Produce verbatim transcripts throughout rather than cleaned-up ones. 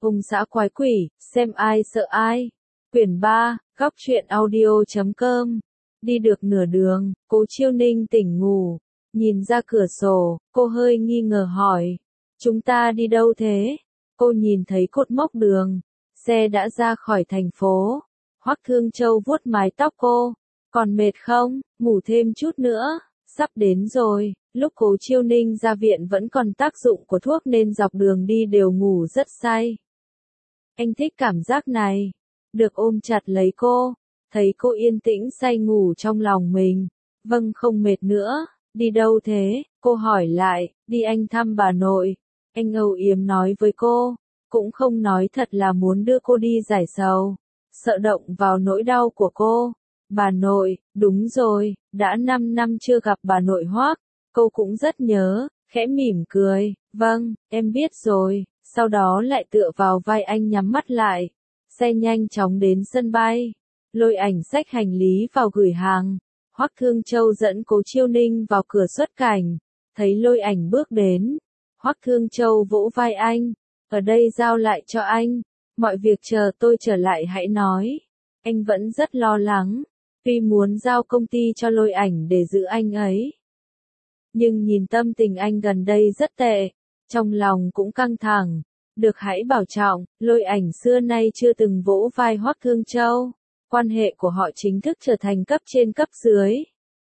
Ung xã quái quỷ, xem ai sợ ai. Quyển ba, góc truyện audio.com. Đi được nửa đường, Cố Chiêu Ninh tỉnh ngủ, nhìn ra cửa sổ, cô hơi nghi ngờ hỏi. Chúng ta đi đâu thế? Cô nhìn thấy cột mốc đường, xe đã ra khỏi thành phố. Hoắc Thương Châu vuốt mái tóc cô. Còn mệt không? Ngủ thêm chút nữa. Sắp đến rồi. Lúc Cố Chiêu Ninh ra viện vẫn còn tác dụng của thuốc nên dọc đường đi đều ngủ rất say. Anh thích cảm giác này. Được ôm chặt lấy cô. Thấy cô yên tĩnh say ngủ trong lòng mình. Vâng, không mệt nữa. Đi đâu thế? Cô hỏi lại. Đi anh thăm bà nội. Anh âu yếm nói với cô. Cũng không nói thật là muốn đưa cô đi giải sầu. Sợ động vào nỗi đau của cô. Bà nội, đúng rồi, đã năm năm chưa gặp bà nội Hoắc. Cô cũng rất nhớ, khẽ mỉm cười. Vâng, em biết rồi. Sau đó lại tựa vào vai anh nhắm mắt lại. Xe nhanh chóng đến sân bay. Lôi Ảnh xách hành lý vào gửi hàng. Hoắc Thương Châu dẫn Cố Chiêu Ninh vào cửa xuất cảnh. Thấy Lôi Ảnh bước đến. Hoắc Thương Châu vỗ vai anh. Ở đây giao lại cho anh. Mọi việc chờ tôi trở lại hãy nói. Anh vẫn rất lo lắng. Tuy muốn giao công ty cho Lôi Ảnh để giữ anh ấy. Nhưng nhìn tâm tình anh gần đây rất tệ. Trong lòng cũng căng thẳng. Được hãy bảo trọng, Lôi Ảnh xưa nay chưa từng vỗ vai Hoắc Thương Châu. Quan hệ của họ chính thức trở thành cấp trên cấp dưới.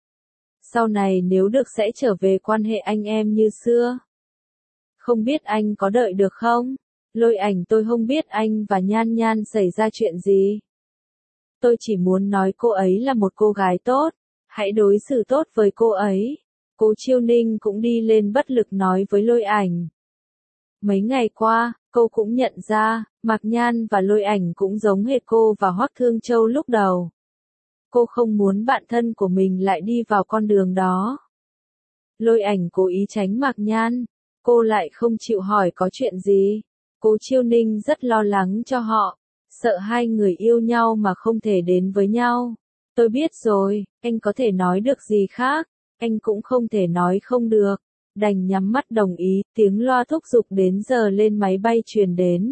Sau này nếu được sẽ trở về quan hệ anh em như xưa. Không biết anh có đợi được không? Lôi Ảnh, tôi không biết anh và Nhan Nhan xảy ra chuyện gì. Tôi chỉ muốn nói cô ấy là một cô gái tốt. Hãy đối xử tốt với cô ấy. Cố Chiêu Ninh cũng đi lên bất lực nói với Lôi Ảnh. Mấy ngày qua, cô cũng nhận ra, Mạc Nhan và Lôi Ảnh cũng giống hệt cô và Hoắc Thương Châu lúc đầu. Cô không muốn bạn thân của mình lại đi vào con đường đó. Lôi Ảnh cố ý tránh Mạc Nhan. Cô lại không chịu hỏi có chuyện gì. Cố Chiêu Ninh rất lo lắng cho họ. Sợ hai người yêu nhau mà không thể đến với nhau. Tôi biết rồi, anh có thể nói được gì khác. Anh cũng không thể nói không được. Đành nhắm mắt đồng ý, tiếng loa thúc giục đến giờ lên máy bay truyền đến.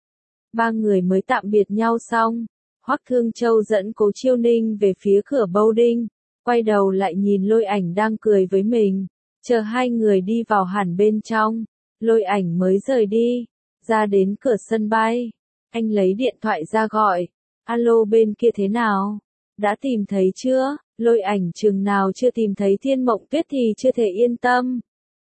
Ba người mới tạm biệt nhau xong. Hoắc Thương Châu dẫn Cố Chiêu Ninh về phía cửa boarding. Quay đầu lại nhìn Lôi Ảnh đang cười với mình. Chờ hai người đi vào hẳn bên trong. Lôi Ảnh mới rời đi. Ra đến cửa sân bay. Anh lấy điện thoại ra gọi. Alo, bên kia thế nào? Đã tìm thấy chưa? Lôi Ảnh chừng nào chưa tìm thấy Thiên Mộng Tuyết thì chưa thể yên tâm.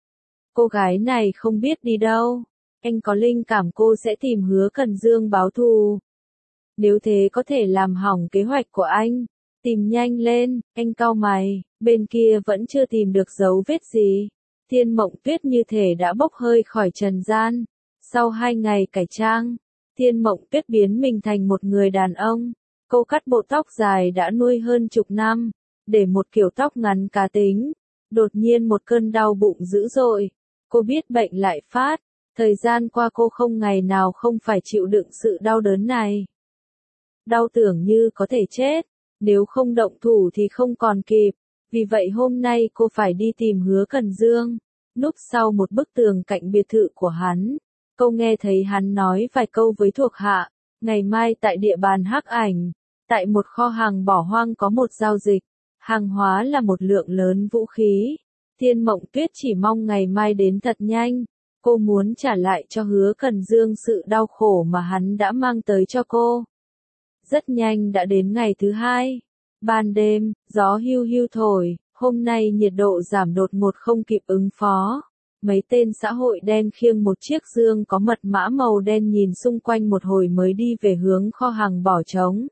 Cô gái này không biết đi đâu. Anh có linh cảm cô sẽ tìm Hứa Cần Dương báo thù. Nếu thế có thể làm hỏng kế hoạch của anh. Tìm nhanh lên, anh cau mày. Bên kia vẫn chưa tìm được dấu vết gì. Thiên Mộng Tuyết như thể đã bốc hơi khỏi trần gian. Sau hai ngày cải trang, Thiên Mộng Tuyết biến mình thành một người đàn ông. Cô cắt bộ tóc dài đã nuôi hơn chục năm, để một kiểu tóc ngắn cá tính. Đột nhiên một cơn đau bụng dữ dội. Cô biết bệnh lại phát. Thời gian qua cô không ngày nào không phải chịu đựng sự đau đớn này. Đau tưởng như có thể chết. Nếu không động thủ thì không còn kịp. Vì vậy hôm nay cô phải đi tìm Hứa Cần Dương. Núp sau một bức tường cạnh biệt thự của hắn. Cô nghe thấy hắn nói vài câu với thuộc hạ. Ngày mai tại địa bàn Hắc Ảnh, tại một kho hàng bỏ hoang có một giao dịch. Hàng hóa là một lượng lớn vũ khí. Thiên Mộng Tuyết chỉ mong ngày mai đến thật nhanh. Cô muốn trả lại cho Hứa Cần Dương sự đau khổ mà hắn đã mang tới cho cô. Rất nhanh đã đến ngày thứ hai. Ban đêm, gió hiu hiu thổi. Hôm nay nhiệt độ giảm đột ngột không kịp ứng phó. Mấy tên xã hội đen khiêng một chiếc dương có mật mã màu đen nhìn xung quanh một hồi mới đi về hướng kho hàng bỏ trống.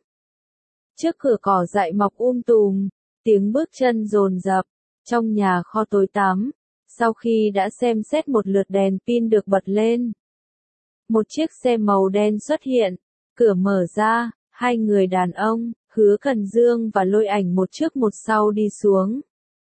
Trước cửa cỏ dại mọc um tùm, tiếng bước chân dồn dập. Trong nhà kho tối tăm, sau khi đã xem xét một lượt đèn pin được bật lên. Một chiếc xe màu đen xuất hiện, cửa mở ra, hai người đàn ông, Hứa Cần Dương và Lôi Ảnh một trước một sau đi xuống.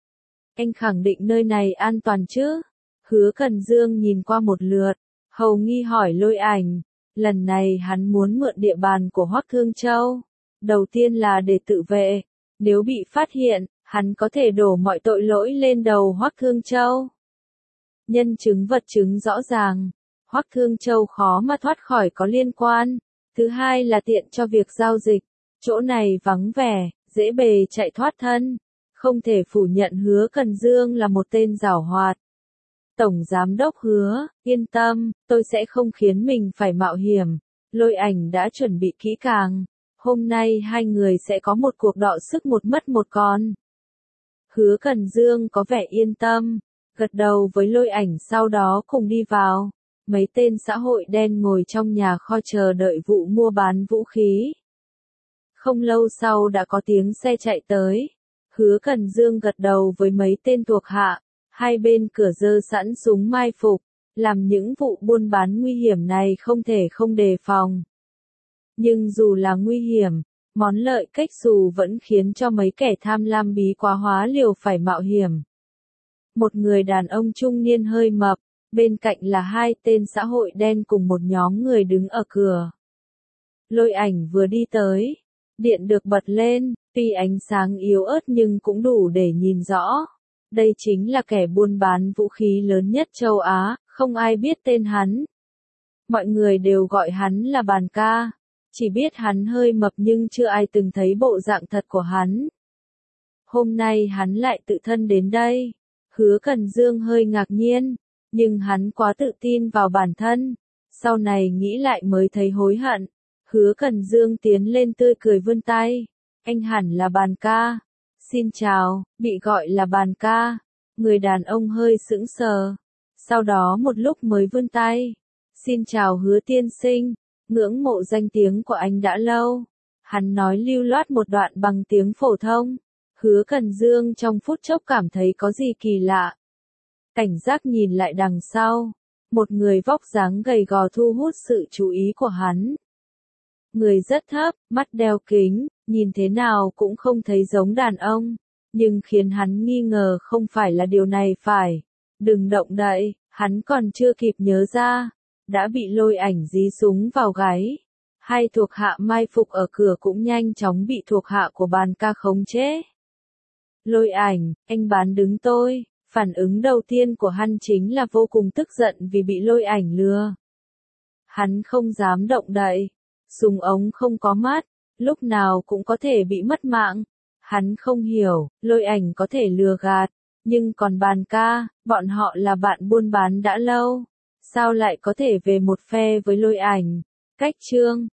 Anh khẳng định nơi này an toàn chứ? Hứa Cần Dương nhìn qua một lượt, hầu nghi hỏi Lôi Ảnh. Lần này hắn muốn mượn địa bàn của Hoắc Thương Châu. Đầu tiên là để tự vệ. Nếu bị phát hiện, hắn có thể đổ mọi tội lỗi lên đầu Hoắc Thương Châu. Nhân chứng vật chứng rõ ràng. Hoắc Thương Châu khó mà thoát khỏi có liên quan. Thứ hai là tiện cho việc giao dịch. Chỗ này vắng vẻ, dễ bề chạy thoát thân. Không thể phủ nhận Hứa Cần Dương là một tên giảo hoạt. Tổng Giám đốc Hứa, yên tâm, tôi sẽ không khiến mình phải mạo hiểm. Lôi Ảnh đã chuẩn bị kỹ càng. Hôm nay hai người sẽ có một cuộc đọ sức một mất một con. Hứa Cần Dương có vẻ yên tâm, gật đầu với Lôi Ảnh sau đó cùng đi vào. Mấy tên xã hội đen ngồi trong nhà kho chờ đợi vụ mua bán vũ khí. Không lâu sau đã có tiếng xe chạy tới. Hứa Cần Dương gật đầu với mấy tên thuộc hạ. Hai bên cửa giơ sẵn súng mai phục, làm những vụ buôn bán nguy hiểm này không thể không đề phòng. Nhưng dù là nguy hiểm, món lợi cách xù vẫn khiến cho mấy kẻ tham lam bí quá hóa liều phải mạo hiểm. Một người đàn ông trung niên hơi mập, bên cạnh là hai tên xã hội đen cùng một nhóm người đứng ở cửa. Lôi Ảnh vừa đi tới, điện được bật lên, tuy ánh sáng yếu ớt nhưng cũng đủ để nhìn rõ. Đây chính là kẻ buôn bán vũ khí lớn nhất châu Á, không ai biết tên hắn. Mọi người đều gọi hắn là Bàn Ca, chỉ biết hắn hơi mập nhưng chưa ai từng thấy bộ dạng thật của hắn. Hôm nay hắn lại tự thân đến đây. Hứa Cần Dương hơi ngạc nhiên, nhưng hắn quá tự tin vào bản thân. Sau này nghĩ lại mới thấy hối hận. Hứa Cần Dương tiến lên tươi cười vươn tay. Anh hẳn là Bàn Ca. Xin chào, bị gọi là Bàn Ca. Người đàn ông hơi sững sờ. Sau đó một lúc mới vươn tay. Xin chào Hứa tiên sinh, ngưỡng mộ danh tiếng của anh đã lâu. Hắn nói lưu loát một đoạn bằng tiếng phổ thông. Hứa Cần Dương trong phút chốc cảm thấy có gì kỳ lạ. Cảnh giác nhìn lại đằng sau. Một người vóc dáng gầy gò thu hút sự chú ý của hắn. Người rất thấp, mắt đeo kính, nhìn thế nào cũng không thấy giống đàn ông. Nhưng khiến hắn nghi ngờ không phải là điều này phải. Đừng động đậy, hắn còn chưa kịp nhớ ra. Đã bị Lôi Ảnh dí súng vào gáy. Hai thuộc hạ mai phục ở cửa cũng nhanh chóng bị thuộc hạ của Bàn Ca khống chế. Lôi Ảnh, anh bán đứng tôi. Phản ứng đầu tiên của hắn chính là vô cùng tức giận vì bị Lôi Ảnh lừa. Hắn không dám động đậy. Súng ống không có mắt, lúc nào cũng có thể bị mất mạng. Hắn không hiểu, Lôi Ảnh có thể lừa gạt, nhưng còn Bàn Ca, bọn họ là bạn buôn bán đã lâu. Sao lại có thể về một phe với Lôi Ảnh? Cách chương